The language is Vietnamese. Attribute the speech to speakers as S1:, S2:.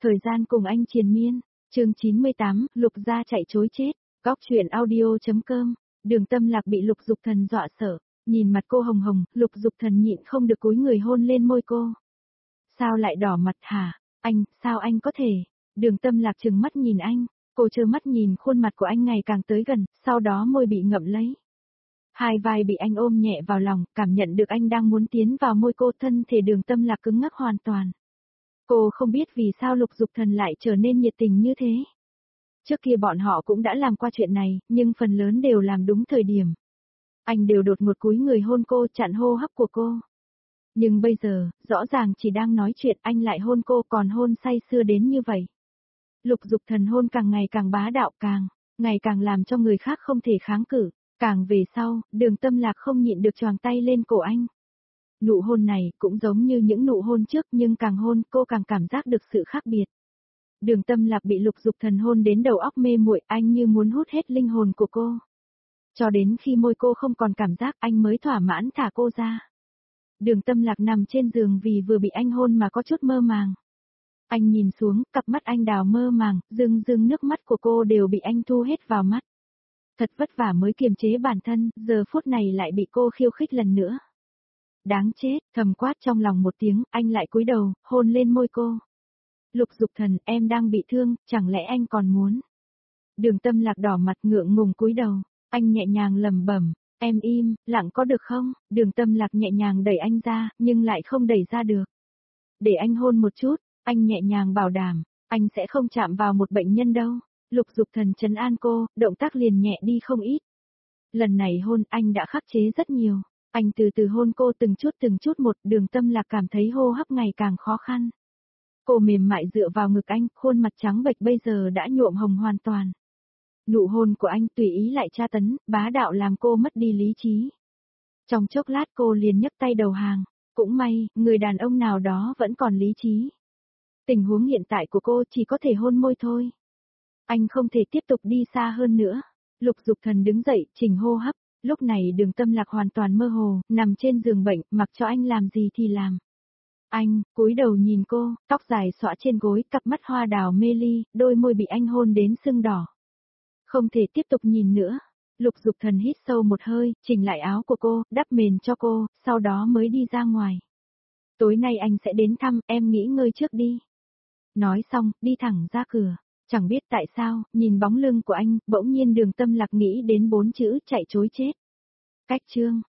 S1: Thời gian cùng anh triền miên, chương 98, Lục gia chạy trối chết, góc truyện audio.com, Đường Tâm Lạc bị Lục Dục Thần dọa sợ, nhìn mặt cô hồng hồng, Lục Dục Thần nhịn không được cúi người hôn lên môi cô. Sao lại đỏ mặt hả? Anh, sao anh có thể? Đường Tâm Lạc trừng mắt nhìn anh, cô trơ mắt nhìn khuôn mặt của anh ngày càng tới gần, sau đó môi bị ngậm lấy. Hai vai bị anh ôm nhẹ vào lòng, cảm nhận được anh đang muốn tiến vào môi cô, thân thể Đường Tâm Lạc cứng ngắc hoàn toàn. Cô không biết vì sao Lục Dục Thần lại trở nên nhiệt tình như thế. Trước kia bọn họ cũng đã làm qua chuyện này, nhưng phần lớn đều làm đúng thời điểm. Anh đều đột ngột cúi người hôn cô, chặn hô hấp của cô. Nhưng bây giờ, rõ ràng chỉ đang nói chuyện, anh lại hôn cô, còn hôn say sưa đến như vậy. Lục Dục Thần hôn càng ngày càng bá đạo, ngày càng làm cho người khác không thể kháng cự. Càng về sau, Đường Tâm Lạc không nhịn được choàng tay lên cổ anh. Nụ hôn này cũng giống như những nụ hôn trước, nhưng càng hôn cô càng cảm giác được sự khác biệt. Đường Tâm Lạc bị Lục Dục Thần hôn đến đầu óc mê muội, anh như muốn hút hết linh hồn của cô. Cho đến khi môi cô không còn cảm giác, anh mới thỏa mãn thả cô ra. Đường Tâm Lạc nằm trên giường vì vừa bị anh hôn mà có chút mơ màng. Anh nhìn xuống, cặp mắt anh đào mơ màng, rưng nước mắt của cô đều bị anh thu hết vào mắt. Thật vất vả mới kiềm chế bản thân, giờ phút này lại bị cô khiêu khích lần nữa. Đáng chết, thầm quát trong lòng một tiếng, anh lại cúi đầu, hôn lên môi cô. Lục Dục Thần, em đang bị thương, chẳng lẽ anh còn muốn? Đường Tâm Lạc đỏ mặt ngượng ngùng cúi đầu, anh nhẹ nhàng lẩm bẩm, em im, lặng có được không? Đường Tâm Lạc nhẹ nhàng đẩy anh ra, nhưng lại không đẩy ra được. Để anh hôn một chút, anh nhẹ nhàng bảo đảm, anh sẽ không chạm vào một bệnh nhân đâu. Lục Dục Thần trấn an cô, động tác liền nhẹ đi không ít. Lần này hôn anh đã khắc chế rất nhiều. Anh từ từ hôn cô từng chút một, Đường Tâm Lạc cảm thấy hô hấp ngày càng khó khăn. Cô mềm mại dựa vào ngực anh, khuôn mặt trắng bệch bây giờ đã nhuộm hồng hoàn toàn. Nụ hôn của anh tùy ý lại tra tấn, bá đạo làm cô mất đi lý trí. Trong chốc lát cô liền nhấc tay đầu hàng, cũng may, người đàn ông nào đó vẫn còn lý trí. Tình huống hiện tại của cô chỉ có thể hôn môi thôi. Anh không thể tiếp tục đi xa hơn nữa. Lục Dục Thần đứng dậy, chỉnh hô hấp. Lúc này Đường Tâm Lạc hoàn toàn mơ hồ, nằm trên giường bệnh, mặc cho anh làm gì thì làm. Anh, cúi đầu nhìn cô, tóc dài xõa trên gối, cặp mắt hoa đào mê ly, đôi môi bị anh hôn đến sưng đỏ. Không thể tiếp tục nhìn nữa. Lục Dục Thần hít sâu một hơi, chỉnh lại áo của cô, đắp mền cho cô, sau đó mới đi ra ngoài. Tối nay anh sẽ đến thăm, em nghỉ ngơi trước đi. Nói xong, đi thẳng ra cửa. Chẳng biết tại sao, nhìn bóng lưng của anh, bỗng nhiên Đường Tâm Lạc nghĩ đến 4 chữ chạy trối chết. Cách chương